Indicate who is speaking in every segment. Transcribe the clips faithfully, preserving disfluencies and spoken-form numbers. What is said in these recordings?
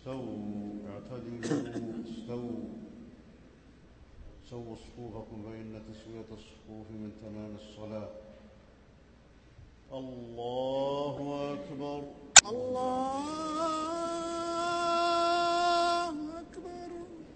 Speaker 1: استووا اعتدلوا استووا سووا صفوفكم فإن تسوية الصفوف من تمام الصلاة. الله أكبر.
Speaker 2: الله أكبر.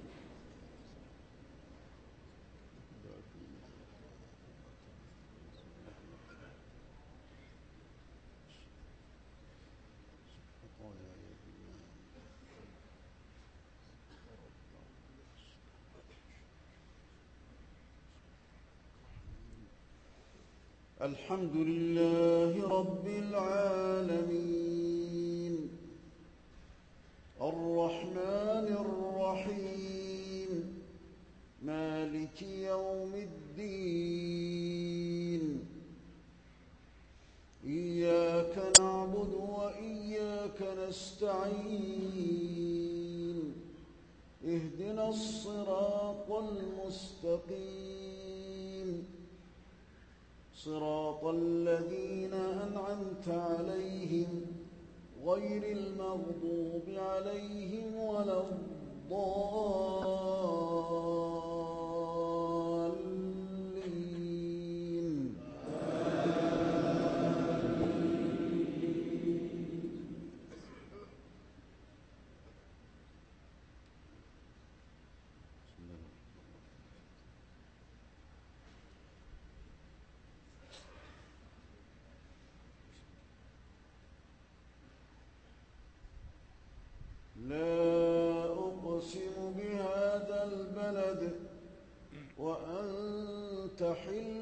Speaker 1: الحمد لله رب العالمين الرحمن الرحيم مالك يوم الدين إياك نعبد وإياك نستعين اهدنا الصراط المستقيم صراط الذين أنعمت عليهم غير المغضوب عليهم ولا الضالين. لا أقسم بهذا البلد وأنت حل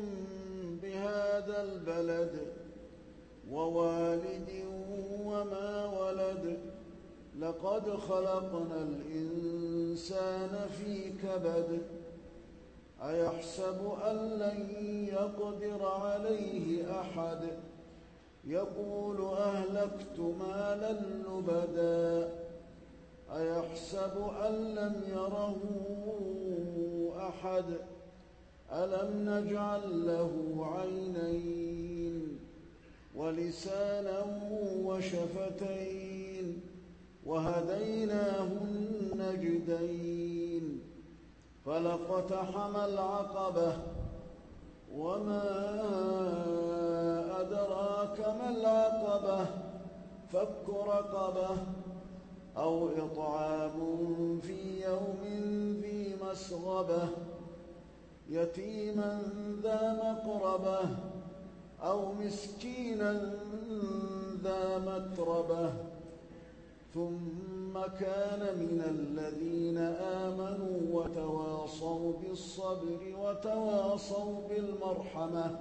Speaker 1: بهذا البلد ووالد وما ولد لقد خلقنا الإنسان في كبد أيحسب أن لن يقدر عليه أحد يقول أهلكت مالا لبدا أيحسب أن لم يره أحد ألم نجعل له عينين ولسانا وشفتين وهديناه النجدين فلاقتحم العقبة وما أدراك ما العقبة فك رقبة أو إطعام في يوم ذي مسغبة يتيما ذا مقربة أو مسكينا ذا متربة ثم كان من الذين آمنوا وتواصوا بالصبر وتواصوا بالمرحمة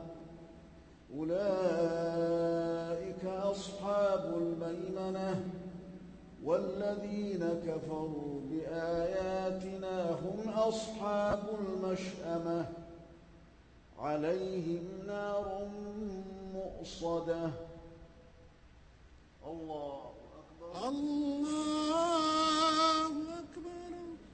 Speaker 1: أولئك أصحاب الميمنة والذين كفروا بآياتنا هم أصحاب المشأمة عليهم نار مؤصدة. الله أكبر.
Speaker 2: الله أكبر.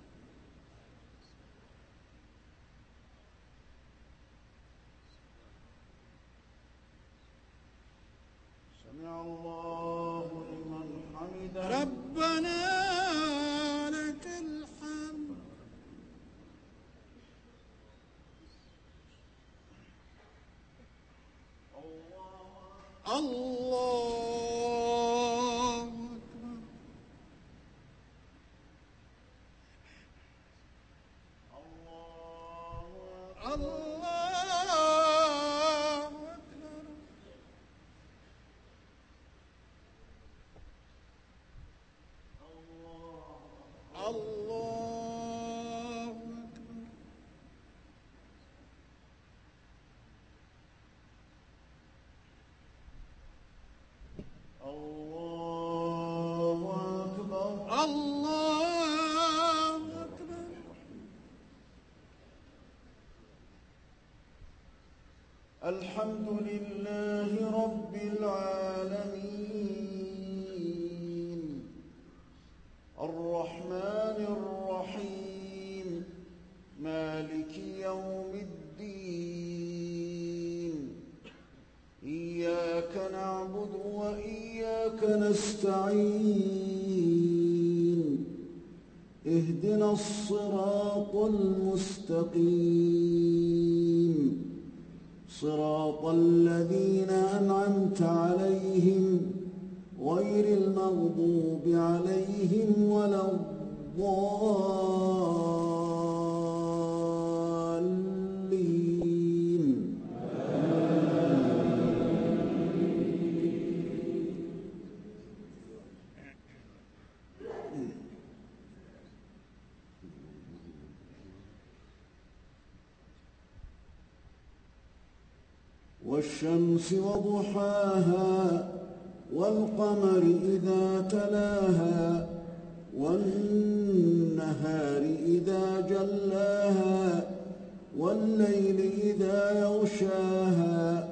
Speaker 1: سمع الله لمن حمده.
Speaker 2: ربنا لك الحمد. الله الله أكبر. الله أكبر. الله أكبر.
Speaker 1: الله أكبر.
Speaker 2: الله أكبر.
Speaker 1: الحمد لله رب العالمين الرحمن الرحيم مالك يوم الدين إياك نعبد وإياك نستعين اهدنا الصراط المستقيم صراط الذين أنعمت عليهم غير المغضوب عليهم ولا الضالين. والشمس وضحاها والقمر إذا تلاها والنهار إذا جلاها والليل إذا يغشاها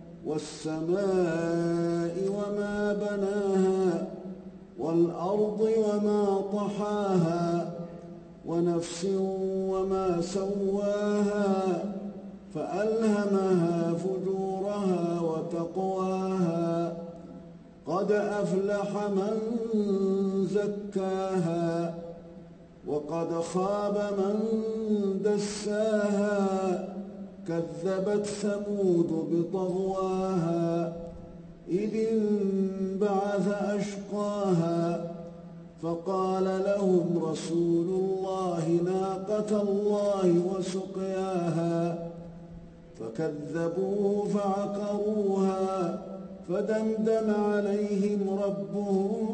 Speaker 1: والسماء وما بناها والأرض وما طحاها ونفس وما سواها فألهمها فجورها وتقواها قد أفلح من زكاها وقد خاب من دساها كذبت ثمود بطغواها إذ انبعث أشقاها فقال لهم رسول الله ناقة الله وسقياها فكذبوه فعقروها فدمدم عليهم ربهم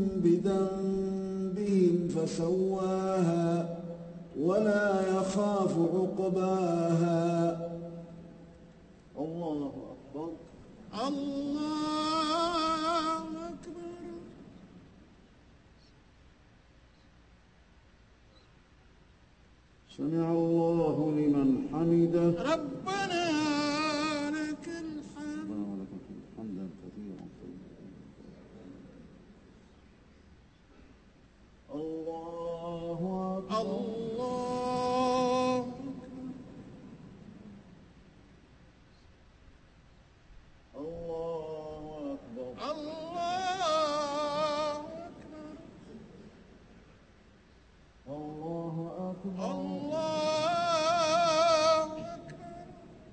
Speaker 1: بذنبهم فسواها ولا يخاف عقباها. الله أكبر.
Speaker 2: الله أكبر.
Speaker 1: سمع الله لمن حمده.
Speaker 2: ربنا لك الحمد.
Speaker 1: ربنا ولك الحمد حمدا كثيرا طيبا. الله أكبر.
Speaker 2: الله
Speaker 1: الله أكبر.
Speaker 2: الله أكبر.
Speaker 1: الله أكبر.
Speaker 2: الله أكبر.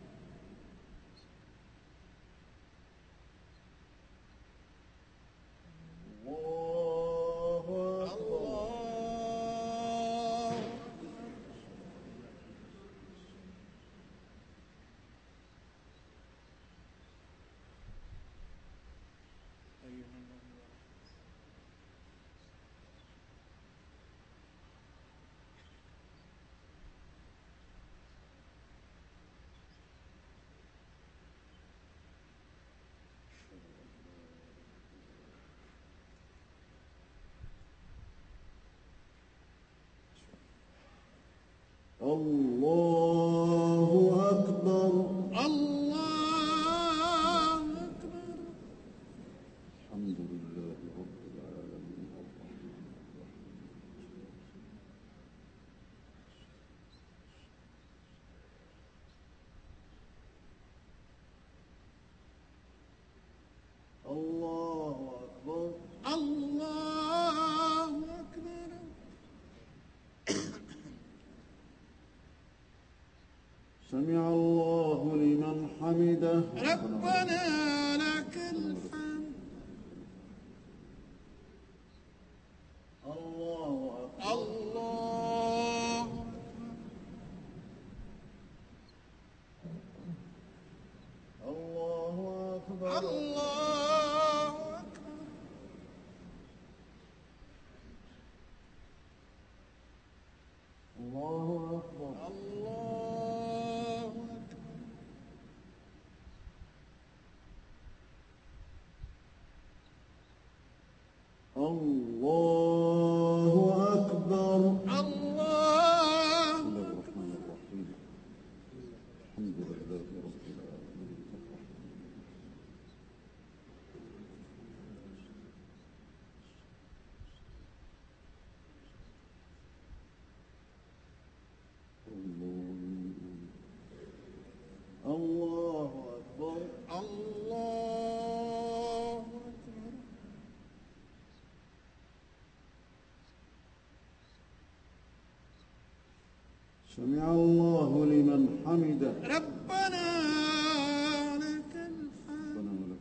Speaker 1: سمع الله لمن حمده.
Speaker 2: ربنا لك الحمد.
Speaker 1: ربنا ولك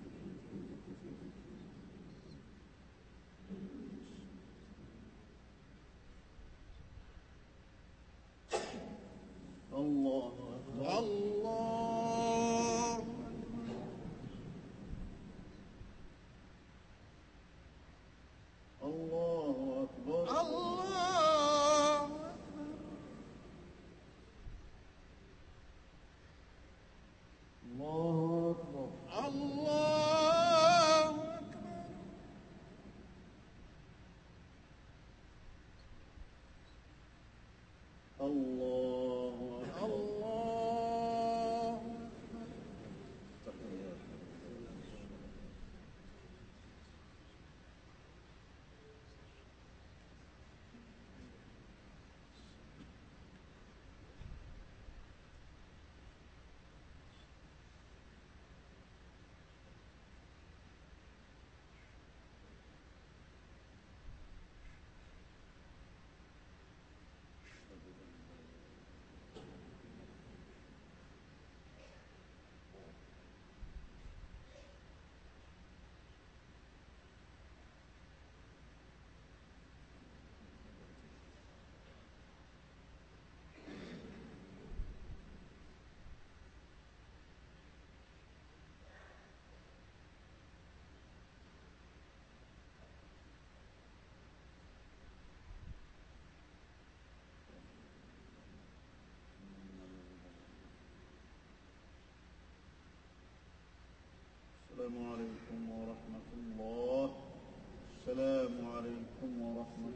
Speaker 3: الله أكبر.
Speaker 2: الله
Speaker 3: الله أكبر.
Speaker 2: الله
Speaker 3: الله أكبر.
Speaker 2: الله أكبر.
Speaker 3: الله أكبر.
Speaker 2: الله
Speaker 3: السلام عليكم ورحمة الله. السلام عليكم ورحمة